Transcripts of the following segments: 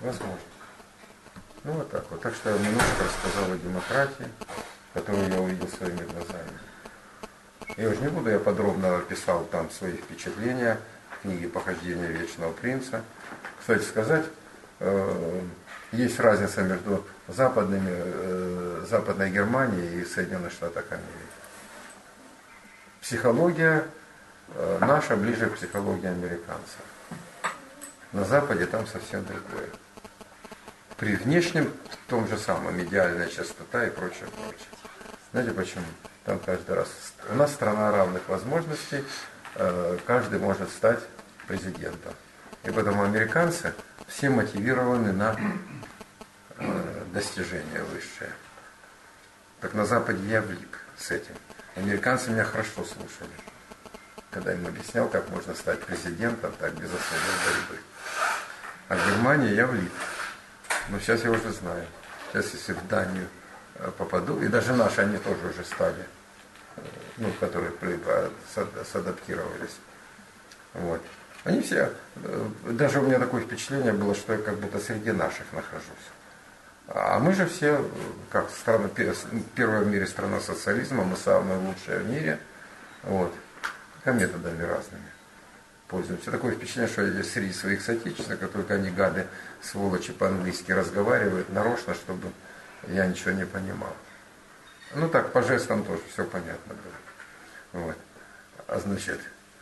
Возможно. Ну вот так вот. Так что я немножко рассказал о демократии, которую я увидел своими глазами. Я уже не буду, я подробно описал там свои впечатления в книге «Похождения Вечного Принца». Кстати сказать, есть разница между Западной Германией и Соединенных Штатах Америки. Психология наша ближе к психологии американцев. На Западе там совсем другое. При внешнем том же самом идеальная частота и прочее, прочее. Знаете почему? Там каждый раз. У нас страна равных возможностей, каждый может стать президентом. И поэтому американцы все мотивированы на достижение высшее. Так на Западе я влип с этим. Американцы меня хорошо слушали, когда им объяснял, как можно стать президентом, так без особой борьбы. А в Германии я влип. Но сейчас я уже знаю. Сейчас, если в Данию попаду, и даже наши, они тоже уже стали, ну, которые садаптировались. Вот. Они все, даже у меня такое впечатление было, что я как будто среди наших нахожусь. А мы же все, как страна, первая в мире страна социализма, мы самые лучшие в мире, вот, методами разными пользуемся. Такое впечатление, что я среди своих соотечественников, только они, гады, сволочи, по-английски разговаривают нарочно, чтобы я ничего не понимал. Ну так, по жестам тоже все понятно было. Вот. А значит,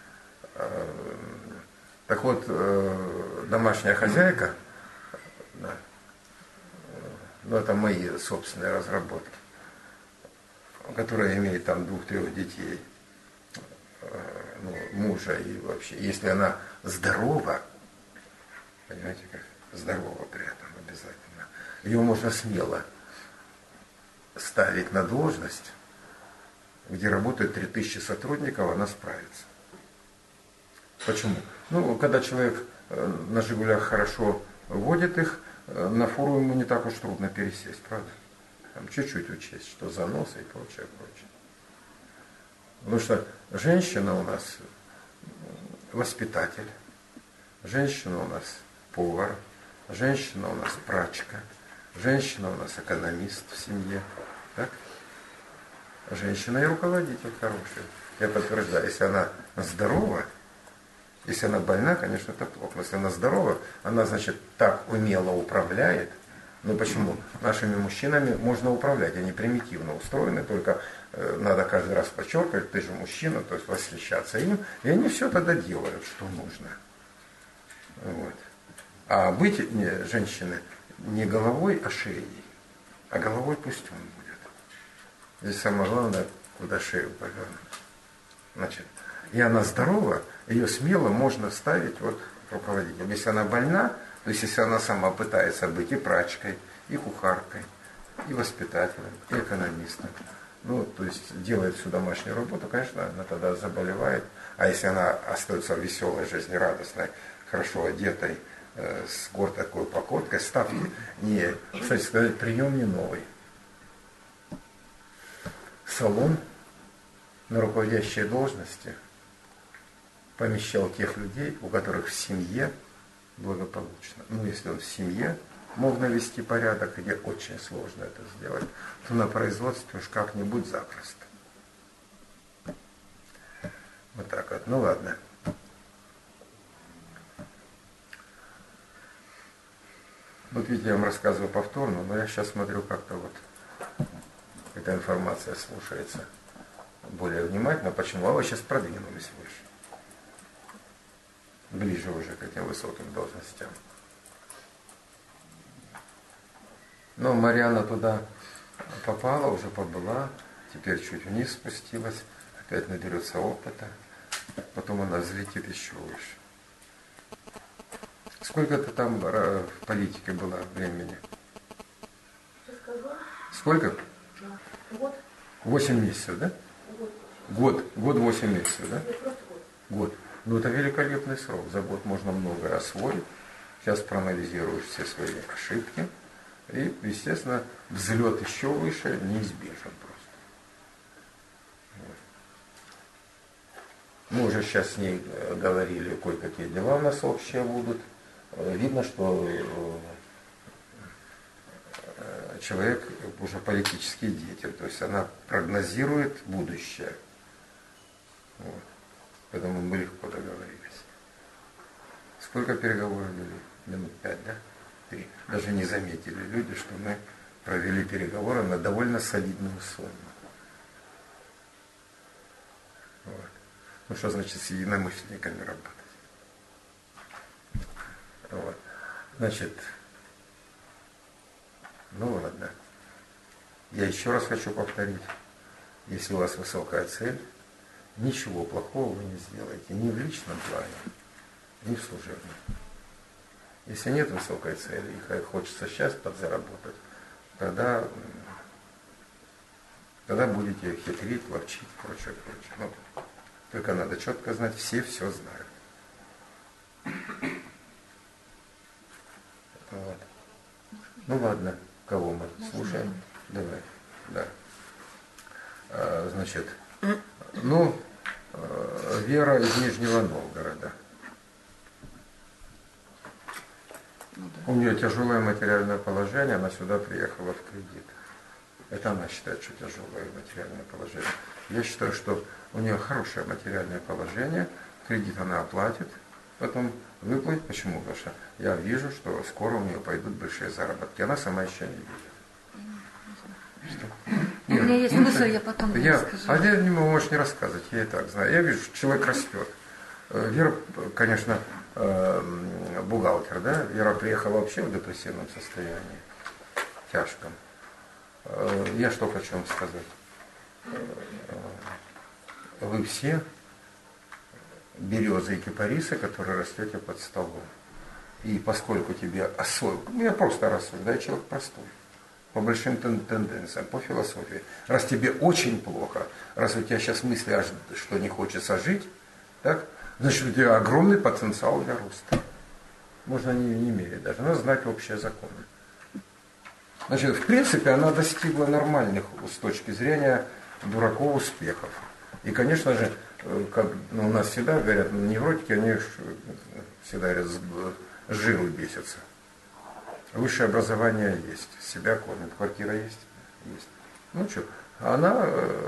так вот, домашняя хозяйка, да, ну это мои собственные разработки, которая имеет там 2-3 детей, ну, мужа и вообще, если она здорова, понимаете, как здорова при этом обязательно, ее можно смело ставить на должность, где работает 3000 сотрудников, она справится. Почему? Ну, когда человек на «Жигулях» хорошо водит их, на фуру ему не так уж трудно пересесть, правда? Там чуть-чуть учесть, что заносы и прочее, прочее. Потому что женщина у нас воспитатель, женщина у нас повар, женщина у нас прачка, женщина у нас экономист в семье. Так? Женщина и руководитель хороший. Я подтверждаю, если она здорова, если она больна, конечно, это плохо. Но если она здорова, она, значит, так умело управляет. Ну почему? Нашими мужчинами можно управлять, они примитивно устроены, только надо каждый раз подчеркивать, ты же мужчина, то есть восхищаться им, и они все тогда делают, что нужно. Вот. А быть женщины не головой, а шеей, а головой пусть он будет. Здесь самое главное, куда шею повернуть. Значит, и она здорова, ее смело можно ставить вот руководителем. Если она больна, то есть если она сама пытается быть и прачкой, и кухаркой, и воспитателем, и экономистом, ну, то есть делает всю домашнюю работу, конечно, она тогда заболевает. А если она остается веселой, жизнерадостной, хорошо одетой, с такой походкой, ставьте не, кстати сказать, прием не новый. Салон на руководящие должности помещал тех людей, у которых в семье благополучно. Ну, если он в семье мог навести порядок, где очень сложно это сделать, то на производстве уж как-нибудь запросто. Вот так вот. Ну ладно. Вот видите, я вам рассказываю повторно, но я сейчас смотрю, как-то вот эта информация слушается более внимательно. Почему? А вы сейчас продвинулись выше. Ближе уже к этим высоким должностям. Но Марианна туда попала, уже побыла, теперь чуть вниз спустилась, опять наберется опыта, потом она взлетит еще выше. Сколько ты там в политике была времени? Сколько? Год. 8 месяцев, да? Год 8 месяцев, да? Год. Ну это великолепный срок. За год можно многое освоить. Сейчас проанализируешь все свои ошибки. И, естественно, взлет еще выше неизбежен просто. Вот. Мы уже сейчас с ней говорили, кое-какие дела у нас общие будут. Видно, что человек уже политический деятель, то есть она прогнозирует будущее. Вот. Поэтому мы легко договорились. Сколько переговоров вели? Минут 5, да? 3. Даже не заметили люди, что мы провели переговоры на довольно солидную сумму. Вот. Ну что значит с единомышленниками работать? Вот. Значит, ну ладно. Я еще раз хочу повторить. Если у вас высокая цель, ничего плохого вы не сделаете. Ни в личном плане, ни в служебном. Если нет высокой цели и хочется сейчас подзаработать, тогда будете хитрить, ловчить, прочее. Ну, только надо четко знать, все знают. Вот. Ну ладно, кого мы слушаем? Давай. Да. Значит, Вера из Нижнего Новгорода. У нее тяжелое материальное положение, она сюда приехала в кредит. Это она считает, что тяжелое материальное положение. Я считаю, что у нее хорошее материальное положение, кредит она оплатит, потом выплатит. Почему? Потому что я вижу, что скоро у нее пойдут большие заработки. Она сама еще не видит. У меня есть мысль, я потом расскажу. А я не могу, можешь не рассказывать, я и так знаю. Я вижу, что человек растет. Вера, конечно, бухгалтер, да? Вера приехала вообще в депрессивном состоянии, тяжком. Я что хочу вам сказать. Вы все березы и кипарисы, которые растете под столом. И поскольку тебе я просто рассуждаю, человек простой, по большим тенденциям, по философии. Раз тебе очень плохо, раз у тебя сейчас мысли, что не хочется жить, так, значит, у тебя огромный потенциал для роста. Можно не мерить даже, надо знать общие законы. Значит, в принципе, она достигла нормальных с точки зрения дураков успехов. И, конечно же, как у нас всегда говорят, невротики, они всегда говорят, с жиру бесятся. Высшее образование есть, себя кормят, квартира есть? Есть. Ну что, она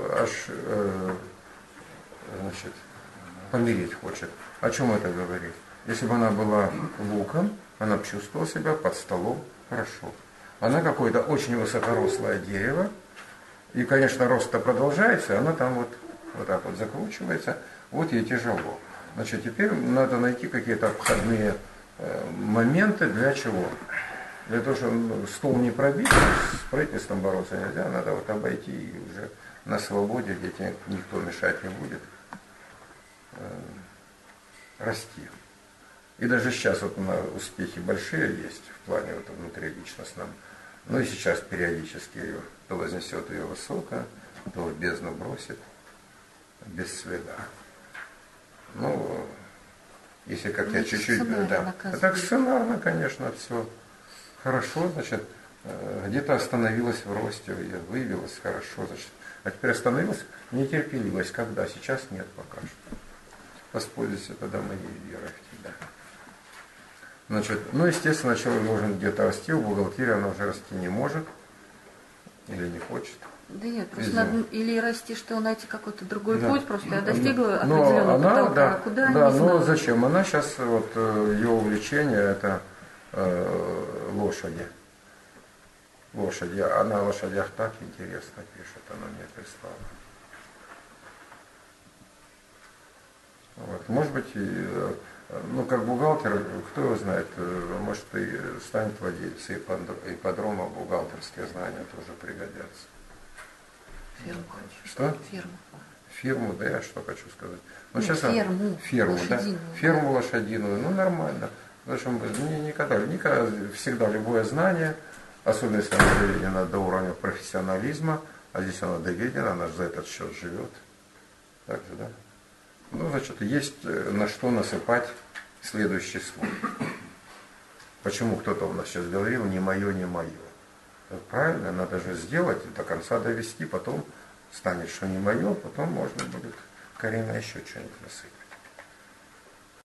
значит, помереть хочет. О чем это говорит? Если бы она была луком, она бы чувствовала себя под столом хорошо. Она какое-то очень высокорослое дерево, и, конечно, рост-то продолжается, она там вот так вот закручивается, вот ей тяжело. Значит, теперь надо найти какие-то обходные моменты для чего? Для того, чтобы стол не пробить, с правительством бороться нельзя, надо вот обойти и уже на свободе, где тебе никто мешать не будет, расти. И даже сейчас вот успехи большие есть в плане вот внутриличностном. Ну и сейчас периодически ее то вознесет ее высоко, то в бездну бросит, без следа. Ну, если как я чуть-чуть, да. А так сценарно, конечно, все хорошо, значит, где-то остановилась в росте, выявилась хорошо, значит, а теперь остановилась, нетерпеливость, когда? Сейчас нет пока что. Воспользуйся тогда моей верой в тебя. Значит, ну, естественно, человек должен где-то расти, в бухгалтерии она уже расти не может или не хочет. Да нет, просто надо или расти, что найти какой-то другой путь, просто я достигла определенного потолка, да, а куда да, не знаю. Но зачем? Она сейчас, вот, ее увлечение, это лошади. Лошади. Она о лошадях так интересно пишет, она мне прислала. Вот. Может быть, как бухгалтер, кто его знает, может и станет владельцем ипподрома, бухгалтерские знания тоже пригодятся. Фирму. Что? Фирму. Фирму, да, я что хочу сказать. Ну, сейчас ферму, лошадиную, да. Ферму лошадиную, ну нормально. Зачем никогда, всегда любое знание, особенно если оно доведено до уровня профессионализма, а здесь оно доведено, она же за этот счет живет. Так же, да? Ну, значит, есть на что насыпать следующий слой. Почему кто-то у нас сейчас говорил, не мое, не мое. Правильно, надо же сделать, до конца довести, потом станет, что не мое, потом можно будет Карина еще что-нибудь насыпать.